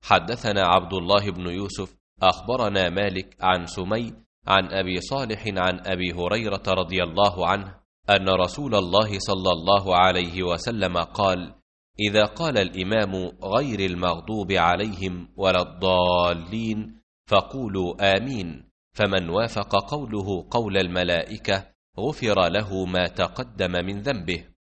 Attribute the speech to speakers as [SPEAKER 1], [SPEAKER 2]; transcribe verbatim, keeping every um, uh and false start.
[SPEAKER 1] حدثنا عبد الله بن يوسف أخبرنا مالك عن سمي عن أبي صالح عن أبي هريرة رضي الله عنه أن رسول الله صلى الله عليه وسلم قال: إذا قال الإمام غير المغضوب عليهم ولا الضالين فقولوا آمين، فمن وافق قوله قول الملائكة غفر له ما تقدم من ذنبه.